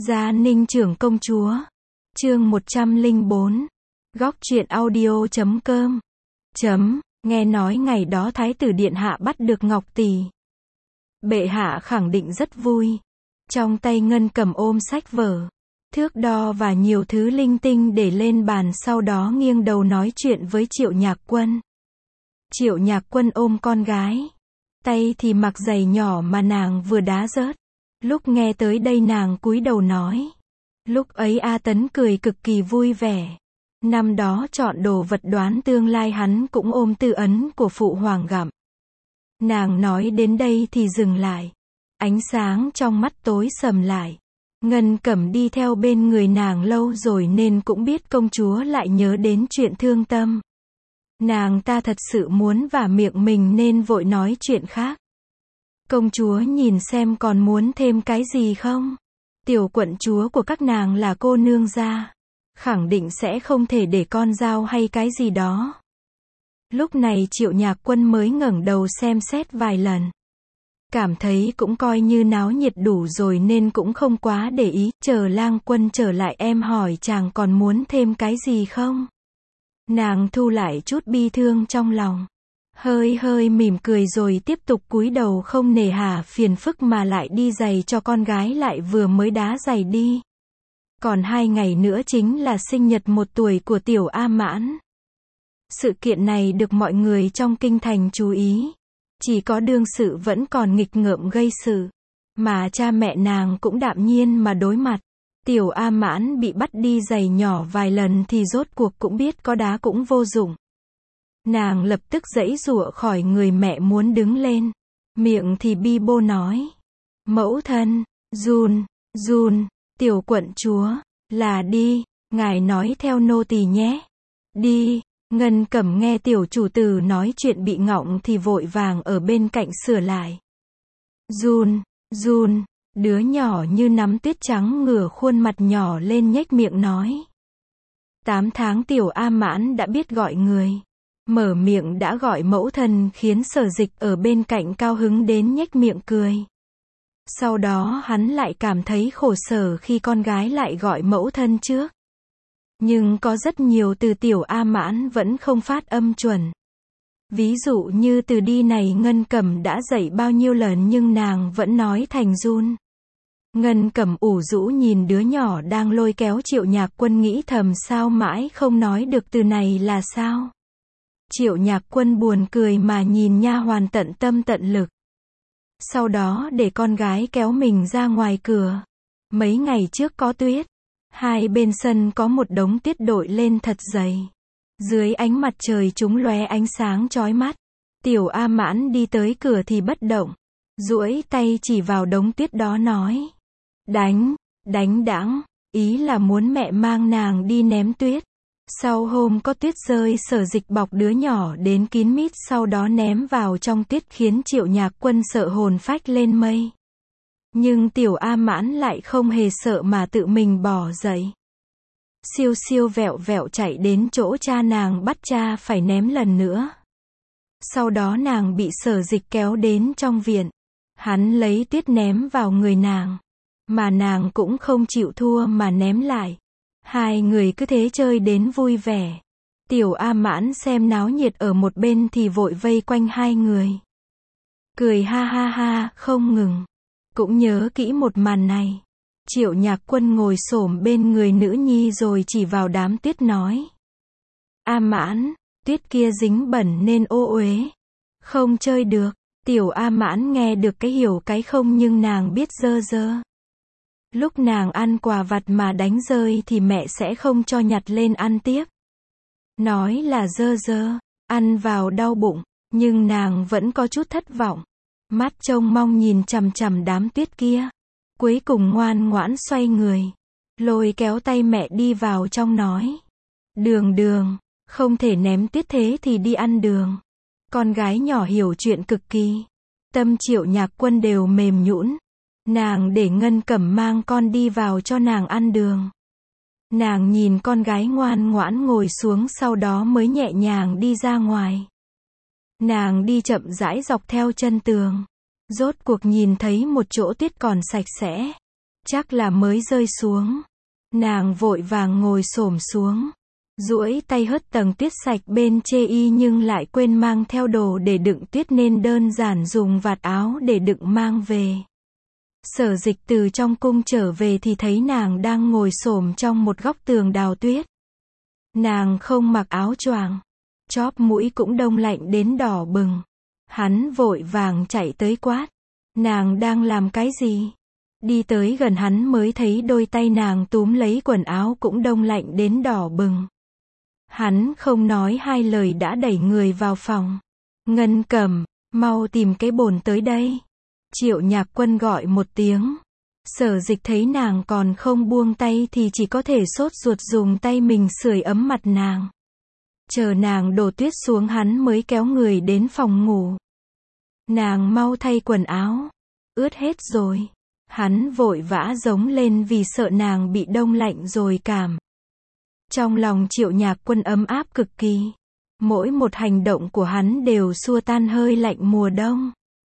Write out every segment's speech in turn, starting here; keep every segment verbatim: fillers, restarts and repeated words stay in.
Gia Ninh trưởng công chúa. Chương một trăm lẻ bốn. Góc truyện audio chấm com. Chấm, nghe nói ngày đó Thái tử Điện Hạ bắt được Ngọc Tỷ. Bệ hạ khẳng định rất vui. Trong tay Ngân cầm ôm sách vở, thước đo và nhiều thứ linh tinh để lên bàn, sau đó nghiêng đầu nói chuyện với Triệu Nhạc Quân. Triệu Nhạc Quân ôm con gái. Tay thì mặc giày nhỏ mà nàng vừa đá rớt. Lúc nghe tới đây nàng cúi đầu nói. Lúc ấy A Tấn cười cực kỳ vui vẻ. Năm đó chọn đồ vật đoán tương lai hắn cũng ôm tư ấn của phụ hoàng gặm. Nàng nói đến đây thì dừng lại. Ánh sáng trong mắt tối sầm lại. Ngân Cẩm đi theo bên người nàng lâu rồi nên cũng biết công chúa lại nhớ đến chuyện thương tâm. Nàng ta thật sự muốn vả miệng mình nên vội nói chuyện khác. Công chúa nhìn xem còn muốn thêm cái gì không? Tiểu quận chúa của các nàng là cô nương gia, khẳng định sẽ không thể để con dao hay cái gì đó. Lúc này Triệu Nhạc Quân mới ngẩng đầu xem xét vài lần. Cảm thấy cũng coi như náo nhiệt đủ rồi nên cũng không quá để ý. Chờ lang quân trở lại em hỏi chàng còn muốn thêm cái gì không? Nàng thu lại chút bi thương trong lòng. Hơi hơi mỉm cười rồi tiếp tục cúi đầu không nề hà phiền phức mà lại đi giày cho con gái, lại vừa mới đá giày đi. Còn hai ngày nữa chính là sinh nhật một tuổi của tiểu A Mãn. Sự kiện này được mọi người trong kinh thành chú ý. Chỉ có đương sự vẫn còn nghịch ngợm gây sự. Mà cha mẹ nàng cũng đạm nhiên mà đối mặt. Tiểu A Mãn bị bắt đi giày nhỏ vài lần thì rốt cuộc cũng biết có đá cũng vô dụng. Nàng lập tức giãy giụa khỏi người mẹ muốn đứng lên. Miệng thì bi bô nói. Mẫu thân, run, run, tiểu quận chúa, là đi, ngài nói theo nô tỳ nhé. Đi. Ngân Cẩm nghe tiểu chủ tử nói chuyện bị ngọng thì vội vàng ở bên cạnh sửa lại. Run, run, đứa nhỏ như nắm tuyết trắng ngửa khuôn mặt nhỏ lên nhếch miệng nói. Tám tháng tiểu A Mãn đã biết gọi người. Mở miệng đã gọi mẫu thân khiến Sở Dịch ở bên cạnh cao hứng đến nhếch miệng cười. Sau đó hắn lại cảm thấy khổ sở khi con gái lại gọi mẫu thân trước. Nhưng có rất nhiều từ tiểu A Mãn vẫn không phát âm chuẩn. Ví dụ như từ đi này Ngân Cẩm đã dạy bao nhiêu lần nhưng nàng vẫn nói thành run. Ngân Cẩm ủ rũ nhìn đứa nhỏ đang lôi kéo Triệu Nhạc Quân nghĩ thầm sao mãi không nói được từ này là sao. Triệu Nhạc Quân buồn cười mà nhìn nha hoàn tận tâm tận lực. Sau đó để con gái kéo mình ra ngoài cửa. Mấy ngày trước có tuyết. Hai bên sân có một đống tuyết đội lên thật dày. Dưới ánh mặt trời chúng lóe ánh sáng chói mắt. Tiểu A Mãn đi tới cửa thì bất động. Duỗi tay chỉ vào đống tuyết đó nói. Đánh, đánh đãng, ý là muốn mẹ mang nàng đi ném tuyết. Sau hôm có tuyết rơi Sở Dịch bọc đứa nhỏ đến kín mít sau đó ném vào trong tuyết khiến Triệu Nhạc Quân sợ hồn phách lên mây. Nhưng tiểu A Mãn lại không hề sợ mà tự mình bỏ dậy. Siêu siêu vẹo vẹo chạy đến chỗ cha nàng bắt cha phải ném lần nữa. Sau đó nàng bị Sở Dịch kéo đến trong viện. Hắn lấy tuyết ném vào người nàng. Mà nàng cũng không chịu thua mà ném lại. Hai người cứ thế chơi đến vui vẻ. Tiểu A Mãn xem náo nhiệt ở một bên thì vội vây quanh hai người. Cười ha ha ha, không ngừng. Cũng nhớ kỹ một màn này. Triệu Nhạc Quân ngồi xổm bên người nữ nhi rồi chỉ vào đám tuyết nói. A Mãn, tuyết kia dính bẩn nên ô uế. Không chơi được. Tiểu A Mãn nghe được cái hiểu cái không nhưng nàng biết dơ dơ. Lúc nàng ăn quà vặt mà đánh rơi thì mẹ sẽ không cho nhặt lên ăn tiếp. Nói là dơ dơ, ăn vào đau bụng, nhưng nàng vẫn có chút thất vọng. Mắt trông mong nhìn chằm chằm đám tuyết kia. Cuối cùng ngoan ngoãn xoay người. Lôi kéo tay mẹ đi vào trong nói. Đường đường, không thể ném tuyết thế thì đi ăn đường. Con gái nhỏ hiểu chuyện cực kỳ. Tâm Triệu Nhạc Quân đều mềm nhũn. Nàng để Ngân Cẩm mang con đi vào cho nàng ăn đường. Nàng nhìn con gái ngoan ngoãn ngồi xuống sau đó mới nhẹ nhàng đi ra ngoài. Nàng đi chậm rãi dọc theo chân tường. Rốt cuộc nhìn thấy một chỗ tuyết còn sạch sẽ. chắc là mới rơi xuống. Nàng vội vàng ngồi xổm xuống, duỗi tay hớt tầng tuyết sạch bên chê y nhưng lại quên mang theo đồ để đựng tuyết nên đơn giản dùng vạt áo để đựng mang về. Sở Dịch từ trong cung trở về thì thấy nàng đang ngồi xổm trong một góc tường đào tuyết. Nàng không mặc áo choàng, chóp mũi cũng đông lạnh đến đỏ bừng. Hắn vội vàng chạy tới quát, nàng đang làm cái gì? Đi tới gần hắn mới thấy đôi tay nàng túm lấy quần áo cũng đông lạnh đến đỏ bừng. Hắn không nói hai lời đã đẩy người vào phòng. Ngân Cẩm, mau tìm cái bồn tới đây. Triệu Nhạc Quân gọi một tiếng. Sở Dịch thấy nàng còn không buông tay thì chỉ có thể sốt ruột dùng tay mình sưởi ấm mặt nàng. Chờ nàng đổ tuyết xuống hắn mới kéo người đến phòng ngủ. Nàng mau thay quần áo. Ướt hết rồi. Hắn vội vã giống lên vì sợ nàng bị đông lạnh rồi cảm. Trong lòng Triệu Nhạc Quân ấm áp cực kỳ. Mỗi một hành động của hắn đều xua tan hơi lạnh mùa đông.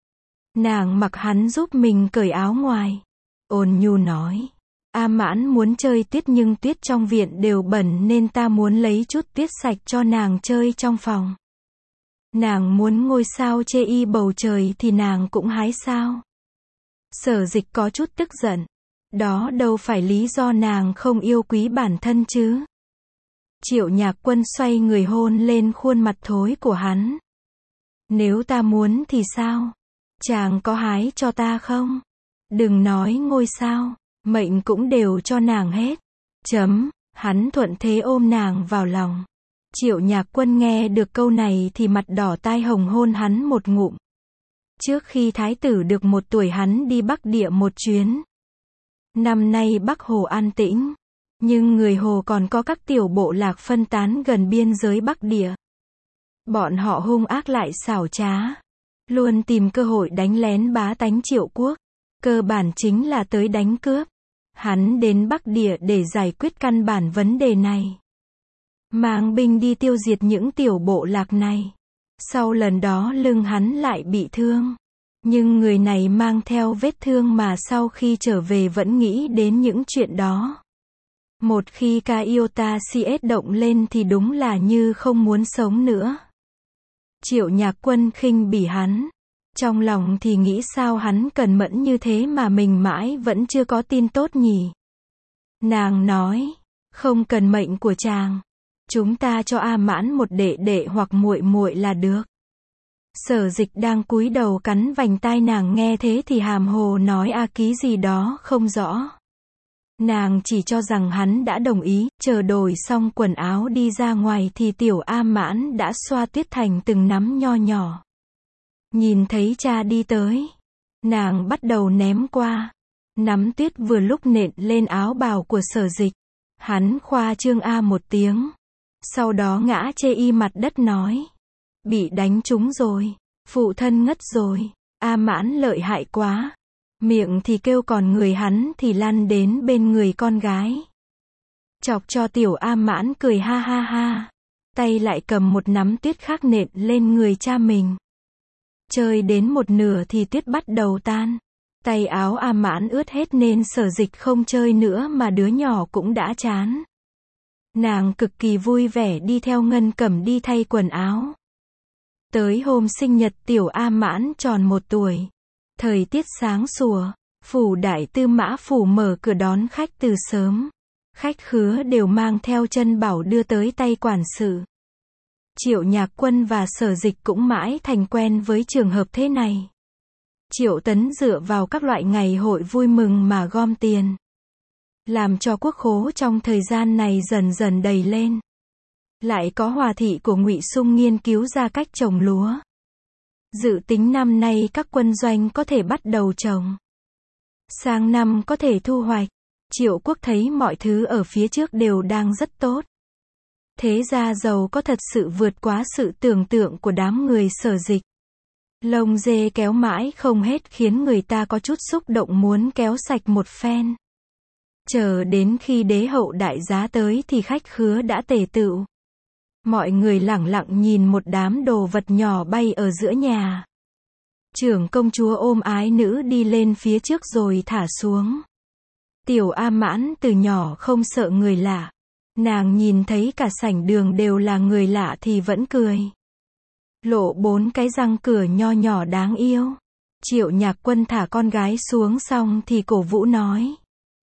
Nàng mặc hắn giúp mình cởi áo ngoài. Ôn nhu nói, A Mãn muốn chơi tuyết nhưng tuyết trong viện đều bẩn nên ta muốn lấy chút tuyết sạch cho nàng chơi trong phòng. Nàng muốn ngôi sao chê y bầu trời thì nàng cũng hái sao. Sở Dịch có chút tức giận. Đó đâu phải lý do nàng không yêu quý bản thân chứ. Triệu Nhạc Quân xoay người hôn lên khuôn mặt thối của hắn. Nếu ta muốn thì sao? Chàng có hái cho ta không? Đừng nói ngôi sao, mệnh cũng đều cho nàng hết. Chấm, hắn thuận thế ôm nàng vào lòng. Triệu Nhạc Quân nghe được câu này thì mặt đỏ tai hồng hôn hắn một ngụm. Trước khi thái tử được một tuổi hắn đi Bắc Địa một chuyến. Năm nay Bắc Hồ an tĩnh, nhưng người Hồ còn có các tiểu bộ lạc phân tán gần biên giới Bắc Địa. Bọn họ hung ác lại xảo trá, luôn tìm cơ hội đánh lén bá tánh Triệu quốc, cơ bản chính là tới đánh cướp. Hắn đến Bắc Địa để giải quyết căn bản vấn đề này. Mang binh đi tiêu diệt những tiểu bộ lạc này. Sau lần đó lưng hắn lại bị thương. Nhưng người này mang theo vết thương mà sau khi trở về vẫn nghĩ đến những chuyện đó. Một khi Iota cs động lên thì đúng là như không muốn sống nữa. Triệu Nhạc Quân khinh bỉ hắn. Trong lòng thì nghĩ sao hắn cẩn mẫn như thế mà mình mãi vẫn chưa có tin tốt nhỉ. Nàng nói, không cần mệnh của chàng. Chúng ta cho A Mãn một đệ đệ hoặc muội muội là được. Sở Dịch đang cúi đầu cắn vành tai nàng nghe thế thì hàm hồ nói a ký gì đó không rõ. Nàng chỉ cho rằng hắn đã đồng ý, chờ đổi xong quần áo đi ra ngoài thì tiểu A Mãn đã xoa tuyết thành từng nắm nho nhỏ. Nhìn thấy cha đi tới, nàng bắt đầu ném qua. Nắm tuyết vừa lúc nện lên áo bào của Sở Dịch. Hắn khoa trương a một tiếng. Sau đó ngã chê y mặt đất nói. Bị đánh trúng rồi. Phụ thân ngất rồi. A Mãn lợi hại quá. Miệng thì kêu còn người hắn thì lăn đến bên người con gái. Chọc cho tiểu A Mãn cười ha ha ha. Tay lại cầm một nắm tuyết khác nện lên người cha mình. Chơi đến một nửa thì tuyết bắt đầu tan. Tay áo A Mãn ướt hết nên Sở Dịch không chơi nữa mà đứa nhỏ cũng đã chán. Nàng cực kỳ vui vẻ đi theo Ngân Cẩm đi thay quần áo. Tới hôm sinh nhật tiểu A Mãn tròn một tuổi. Thời tiết sáng sủa, phủ đại tư mã phủ mở cửa đón khách từ sớm. Khách khứa đều mang theo chân bảo đưa tới tay quản sự. Triệu Nhạc Quân và Sở Dịch cũng mãi thành quen với trường hợp thế này. Triệu Tấn dựa vào các loại ngày hội vui mừng mà gom tiền. Làm cho quốc khố trong thời gian này dần dần đầy lên. Lại có Hòa thị của Ngụy Sung nghiên cứu ra cách trồng lúa. Dự tính năm nay các quân doanh có thể bắt đầu trồng. Sang năm có thể thu hoạch. Triệu Quốc thấy mọi thứ ở phía trước đều đang rất tốt. Thế ra giàu có thật sự vượt quá sự tưởng tượng của đám người Sở Dịch. Lông dê kéo mãi không hết khiến người ta có chút xúc động muốn kéo sạch một phen. Chờ đến khi đế hậu đại giá tới thì khách khứa đã tề tựu. Mọi người lẳng lặng nhìn một đám đồ vật nhỏ bay ở giữa nhà. Trưởng công chúa ôm ái nữ đi lên phía trước rồi thả xuống. Tiểu A Mãn từ nhỏ không sợ người lạ. Nàng nhìn thấy cả sảnh đường đều là người lạ thì vẫn cười. Lộ bốn cái răng cửa nho nhỏ đáng yêu. Triệu Nhạc Quân thả con gái xuống xong thì cổ vũ nói.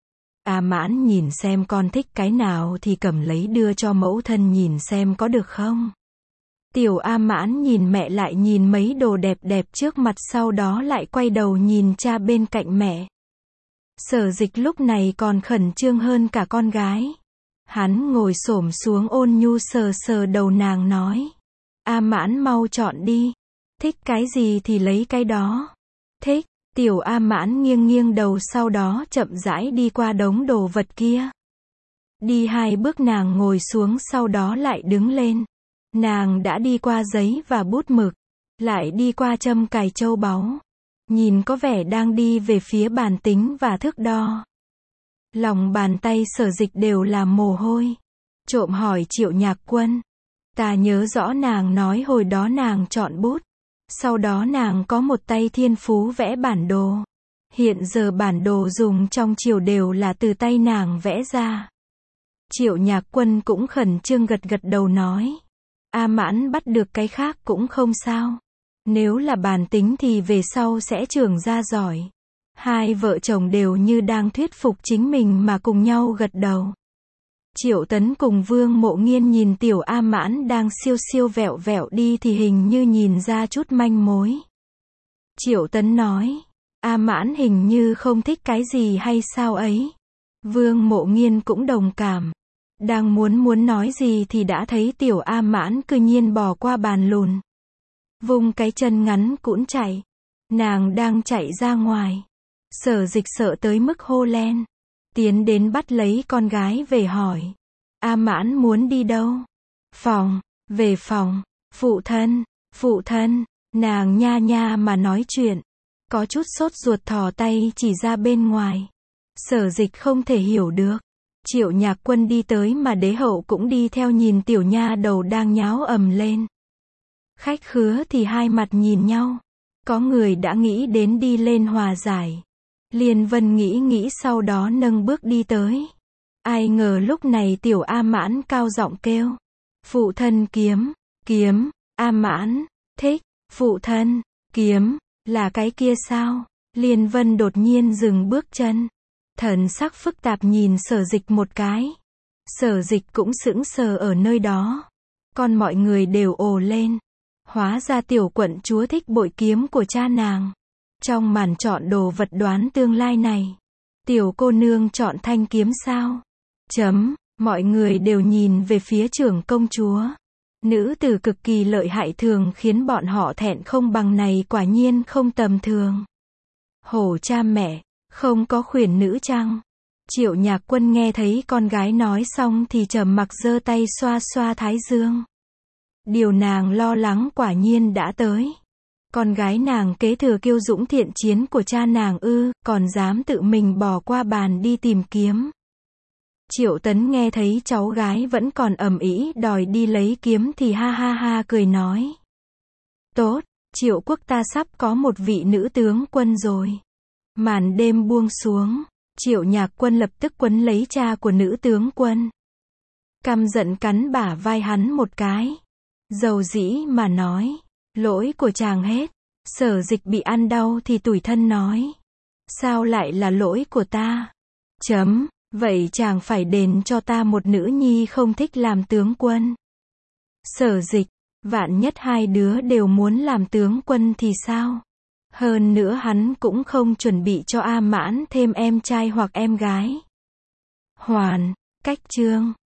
A Mãn nhìn xem con thích cái nào thì cầm lấy đưa cho mẫu thân nhìn xem có được không. Tiểu A Mãn nhìn mẹ lại nhìn mấy đồ đẹp đẹp trước mặt sau đó lại quay đầu nhìn cha bên cạnh mẹ. Sở Dịch lúc này còn khẩn trương hơn cả con gái. Hắn ngồi xổm xuống ôn nhu sờ sờ đầu nàng nói. A Mãn mau chọn đi. Thích cái gì thì lấy cái đó. Thích. Tiểu A Mãn nghiêng nghiêng đầu sau đó chậm rãi đi qua đống đồ vật kia. Đi hai bước nàng ngồi xuống sau đó lại đứng lên. Nàng đã đi qua giấy và bút mực. Lại đi qua châm cài châu báu. Nhìn có vẻ đang đi về phía bàn tính và thước đo. Lòng bàn tay Sở Dịch đều là mồ hôi. Trộm hỏi Triệu Nhạc Quân. Ta nhớ rõ nàng nói hồi đó nàng chọn bút. Sau đó nàng có một tay thiên phú vẽ bản đồ. Hiện giờ bản đồ dùng trong triều đều là từ tay nàng vẽ ra. Triệu Nhạc Quân cũng khẩn trương gật gật đầu nói. A Mãn bắt được cái khác cũng không sao. Nếu là bản tính thì về sau sẽ trưởng ra giỏi. Hai vợ chồng đều như đang thuyết phục chính mình mà cùng nhau gật đầu. Triệu Tấn cùng Vương Mộ Nghiên nhìn tiểu A Mãn đang siêu siêu vẹo vẹo đi thì hình như nhìn ra chút manh mối. Triệu Tấn nói, A Mãn hình như không thích cái gì hay sao ấy. Vương Mộ Nghiên cũng đồng cảm. Đang muốn muốn nói gì thì đã thấy tiểu A Mãn cư nhiên bò qua bàn lùn. Vung cái chân ngắn cũn chạy. Nàng đang chạy ra ngoài. Sở Dịch sợ tới mức hô lên. Tiến đến bắt lấy con gái về hỏi. A Mãn muốn đi đâu? Phòng, về phòng. Phụ thân, phụ thân. Nàng nha nha mà nói chuyện. Có chút sốt ruột thò tay chỉ ra bên ngoài. Sở Dịch không thể hiểu được. Triệu Nhạc Quân đi tới mà đế hậu cũng đi theo nhìn tiểu nha đầu đang nháo ầm lên. Khách khứa thì hai mặt nhìn nhau. Có người đã nghĩ đến đi lên hòa giải. Liên Vân nghĩ nghĩ sau đó nâng bước đi tới. Ai ngờ lúc này tiểu A Mãn cao giọng kêu. Phụ thân kiếm, kiếm, A Mãn, thích, phụ thân, kiếm, là cái kia sao? Liên Vân đột nhiên dừng bước chân. Thần sắc phức tạp nhìn Sở Dịch một cái. Sở Dịch cũng sững sờ ở nơi đó. Còn mọi người đều ồ lên. Hóa ra tiểu quận chúa thích bội kiếm của cha nàng. Trong màn chọn đồ vật đoán tương lai này, tiểu cô nương chọn thanh kiếm sao? Chấm, mọi người đều nhìn về phía trưởng công chúa. Nữ tử cực kỳ lợi hại thường khiến bọn họ thẹn không bằng này quả nhiên không tầm thường. Hổ cha mẹ, không có khuyển nữ chăng? Triệu Nhạc Quân nghe thấy con gái nói xong thì trầm mặc giơ tay xoa xoa thái dương. Điều nàng lo lắng quả nhiên đã tới. Con gái nàng kế thừa kiêu dũng thiện chiến của cha nàng ư, còn dám tự mình bỏ qua bàn đi tìm kiếm. Triệu Tấn nghe thấy cháu gái vẫn còn ầm ĩ đòi đi lấy kiếm thì ha ha ha cười nói. Tốt, Triệu quốc ta sắp có một vị nữ tướng quân rồi. Màn đêm buông xuống, Triệu Nhạc Quân lập tức quấn lấy cha của nữ tướng quân. Căm giận cắn bả vai hắn một cái. Dầu dĩ mà nói. Lỗi của chàng hết. Sở Dịch bị ăn đau thì tủi thân nói. Sao lại là lỗi của ta? Chấm, vậy chàng phải đền cho ta một nữ nhi không thích làm tướng quân. Sở Dịch, vạn nhất hai đứa đều muốn làm tướng quân thì sao? Hơn nữa hắn cũng không chuẩn bị cho A Mãn thêm em trai hoặc em gái. Hoàn, cách chương.